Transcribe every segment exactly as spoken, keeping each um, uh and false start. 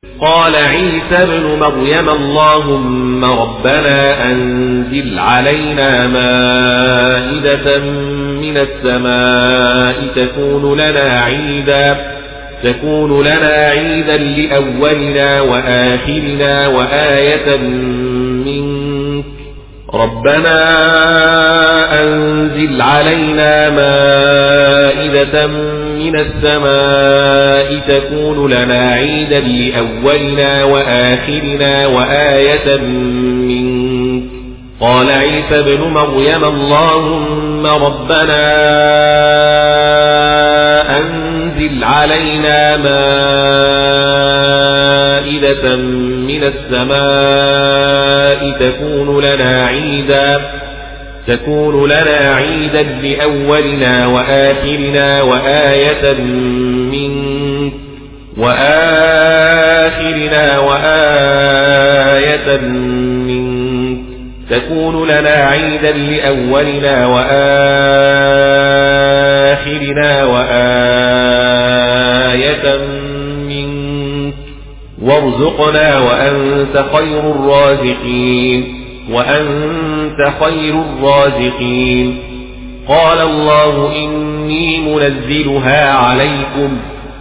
قال عيسى ابن مريم اللهم ربنا أنزل علينا مائدة من السماء تكون لنا عيدا تكون لنا عيدا لأولنا وآخرنا وآية منك ربنا أنزل علينا مائدة من السماء تكون لنا عيدا لأولنا وآخرنا وآية منك قال عيسى ابن مريم اللهم ربنا أنزل علينا مائدة من السماء تكون لنا عيدا تكون لنا عيدا لأولنا وآخرنا وآية منك وآخرنا وآية منك تكون لنا عيدا لأولنا وآخرنا وآية منك وارزقنا وأنت خير الرازقين وأنت خير الرازقين قال الله إني منزلها عليكم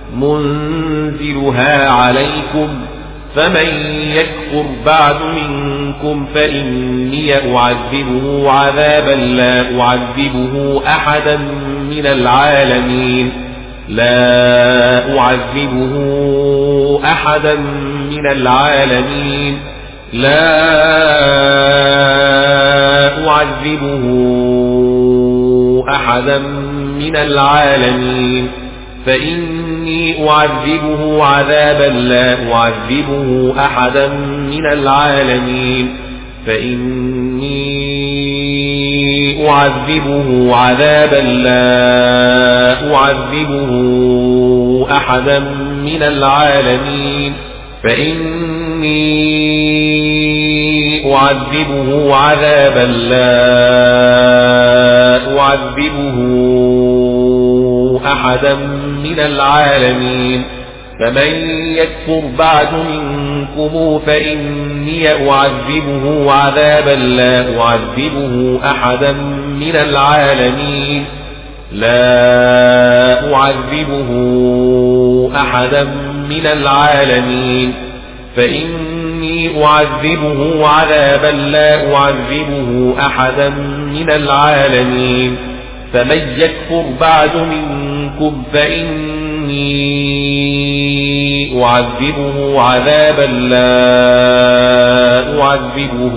منزلها عليكم فمن يكفر بعد منكم فإني أعذبه عذابا لا أعذبه أحدا من العالمين لا أعذبه أحدا من العالمين لا أعذبه أحدا من العالمين فإني أعذبه عذابا لا أعذبه أحدا من العالمين فإني أعذبه عذابا لا أعذبه أحدا من العالمين فإني أعذبه عذابا لا أعذبه أحدا من العالمين فمن يكفر بعد منكم فإني أعذبه عذابا لا أعذبه أحدا من العالمين لا أعذبه أحدا من العالمين فإني أعذبه عذابا لا أعذبه أحدا من العالمين فمن يكفر بعد منكم فإني أعذبه عذابا لا أعذبه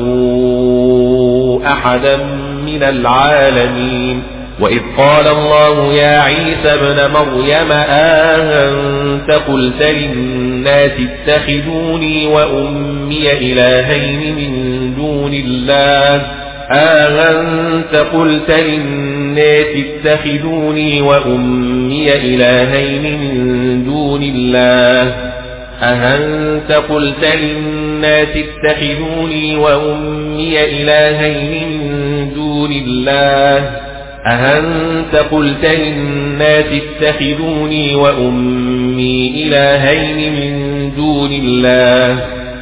أحدا من العالمين وإذ قال الله يا عيسى ابن مريم أأنت قلت للناس اتخذوني وأمي إلهين من دون الله أأنت قلت للناس اتخذوني وأمي إلهين من دون الله أأنت قلت للناس اتخذوني وأمي إلهين من دون الله أأنت قلت للناس اتخذوني وأمي إلهين من دون الله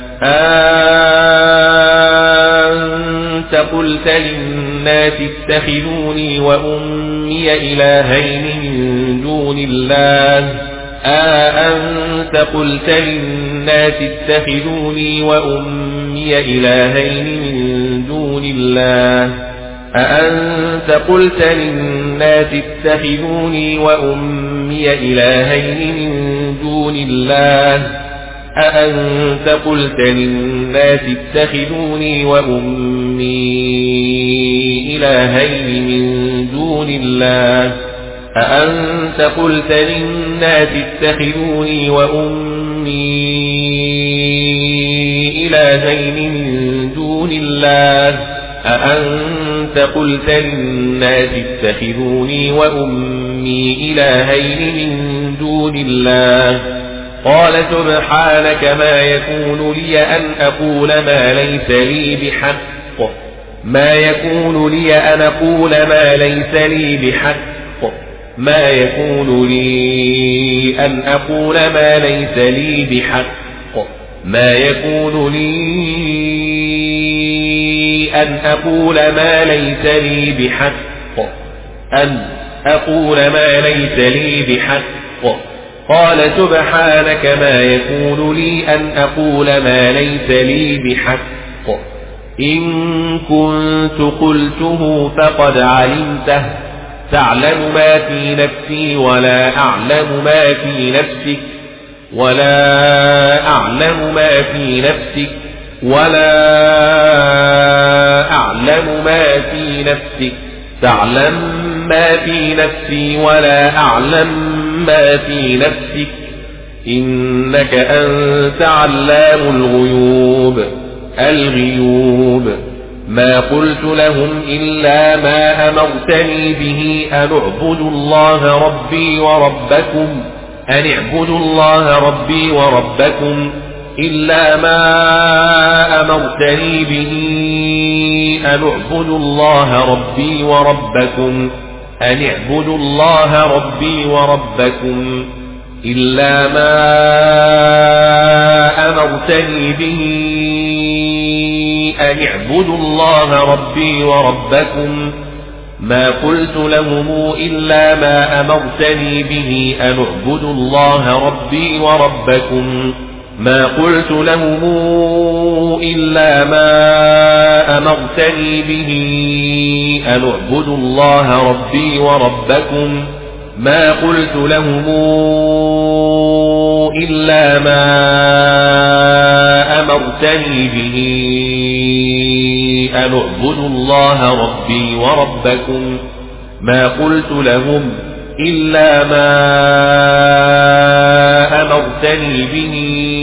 أأنت قلت للناس اتخذوني وأمي إلهين من دون الله أأنت قلت للناس اتخذوني وأمي إلهين من دون الله أأنت قلت للناس اتخذوني وأمي إلهين من دون الله أأنت قلت للناس اتخذوني وأمي إلهين من دون الله أأنت قلت للناس اتخذوني وأمي إلهين من دون الله أأنت قلت للناس اتخذوني وأمي إلهين من دون الله قال سبحانك ما يكون لي أن أقول ما ليس لي بحق ما يكون لي أن أقول ما ليس لي بحق ما يكون لي أن أقول ما ليس لي بحق ما يكون لي أن أقول ما ليس لي بحق أن أقول ما ليس لي بحق قال سبحانك ما يكون لي أن أقول ما ليس لي بحق إن كنت قلته فقد علمته تعلم ما في نفسي ولا أعلم ما في نفسك ولا أعلم ما في نفسك ولا أعلم ما في نفسك تعلم ما في نفسي ولا أعلم ما في نفسك إنك أنت علام الغيوب الغيوب ما قلت لهم إلا ما أمرتني به أن اعبدوا الله ربي وربكم أن اعبدوا الله ربي وربكم إلا ما أمرتني به أن اعبدوا الله ربي وربكم أن اعبدوا الله ربي وربكم إلا ما أمرتني به أن اعبدوا الله ربي وربكم ما قلت لهم إلا ما أمرتني به أن اعبدوا الله ربي وربكم ما قلت لهم إلا ما أمرتني به أن اعبدوا الله ربي وربكم ما قلت لهم إلا ما أمرتني به أن اعبدوا الله ربي وربكم ما قلت لهم إلا ما أمرتني به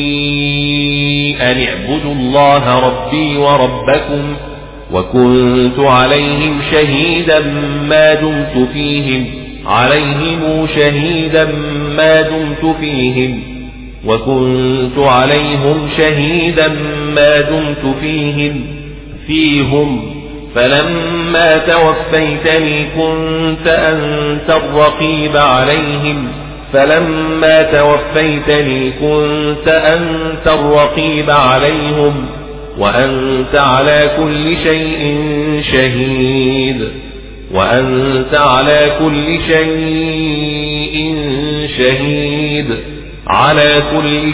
أن اعبدوا الله ربي وربكم وكنت عليهم شهيدا ما دمت فيهم عليهم شهيدا ما دمت فيهم وكنت عليهم شهيدا ما دمت فيهم فيهم فلما توفيتني كنت أنت الرقيب عليهم فلما توفيتني كنت أنت الرقيب عليهم وأنت على كل شيء شهيد وأنت على كل شيء شهيد على كل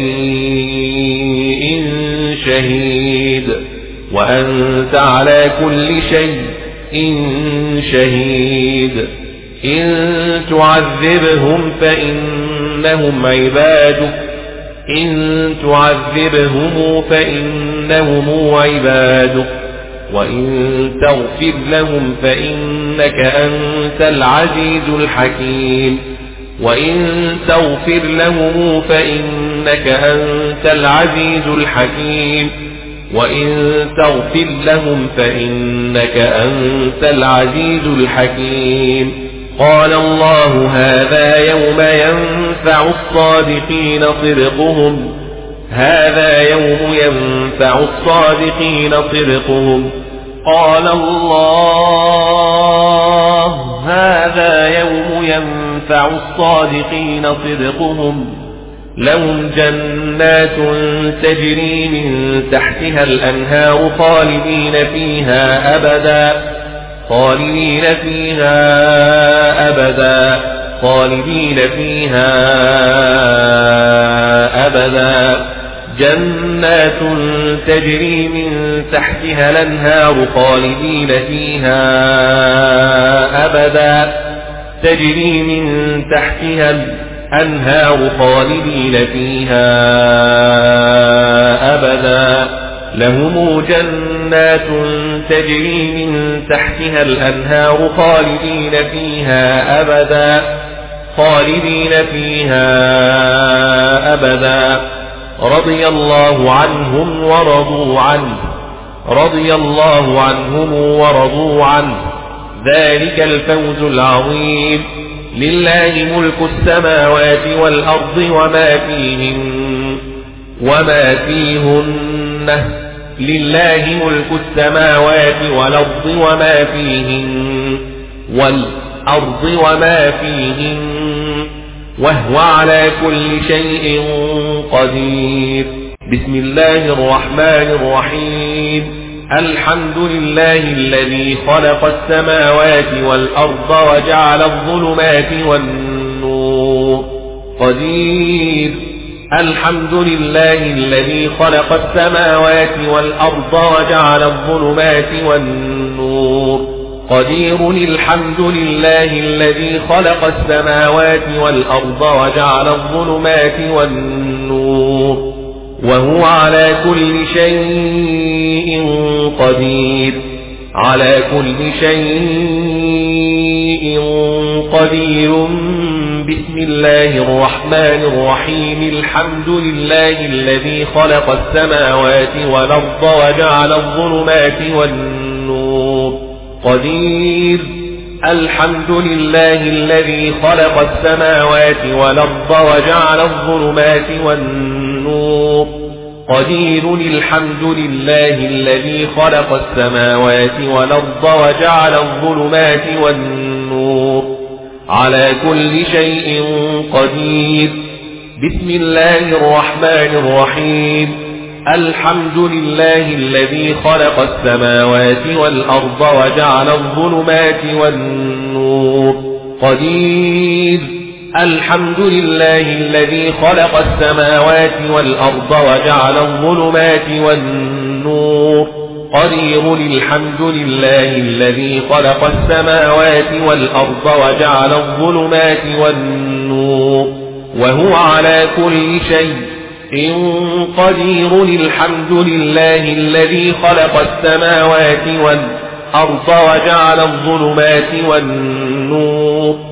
شيء شهيد وأنت على كل شيء شهيد إن تعذبهم فإنهم عبادك إن تعذبهم فإنهم عبادك وإن تغفر لهم فإنك أنت العزيز الحكيم وإن تغفر لهم فإنك أنت العزيز الحكيم وإن تغفر لهم فإنك أنت العزيز الحكيم قال الله هذا يوم ينفع الصادقين صدقهم هذا يوم ينفع الصادقين صدقهم قال الله هذا يوم ينفع الصادقين صدقهم لهم جنات تجري من تحتها الأنهار خالدين فيها أبدا خالدين فيها أبدا خالدين فيها أبدا جنات تجري من تحتها الأنهار خالدين فيها أبدا تجري من تحتها الأنهار خالدين فيها أبدا لهم جنات تجري من تحتها الأنهار خالدين فيها أبدا خالدين فيها أبدا رضي الله عنهم ورضوا عنه رضي الله عنهم ورضوا عنه ذلك الفوز العظيم لله ملك السماوات والأرض وما فيهن وما فيهن لله ملك السماوات والأرض وما فيهن والأرض وما فيهن وهو على كل شيء قدير بسم الله الرحمن الرحيم الحمد لله الذي خلق السماوات والأرض وجعل الظلمات والنور قدير الحمد لله الذي خلق السماوات والأرض وجعل الظلمات والنور قدير الحمد لله الذي خلق السماوات والأرض وجعل الظلمات والنور وهو على كل شيء قدير على كل شيء قدير بسم الله الرحمن الرحيم الحمد لله الذي خلق السماوات والأرض وجعل الظلمات والنور قدير الحمد لله الذي خلق السماوات والأرض وجعل الظلمات والنور قدير الحمد لله الذي خلق السماوات والأرض وجعل الظلمات والنور على كل شيء قدير بسم الله الرحمن الرحيم الحمد لله الذي خلق السماوات والأرض وجعل الظلمات والنور قدير الحمد لله الذي خلق السماوات والأرض وجعل الظلمات والنور قدير الحمد لله الذي خلق السماوات والأرض وجعل الظلمات والنور وهو على كل شيء قدير الحمد لله الذي خلق السماوات والأرض وجعل الظلمات والنور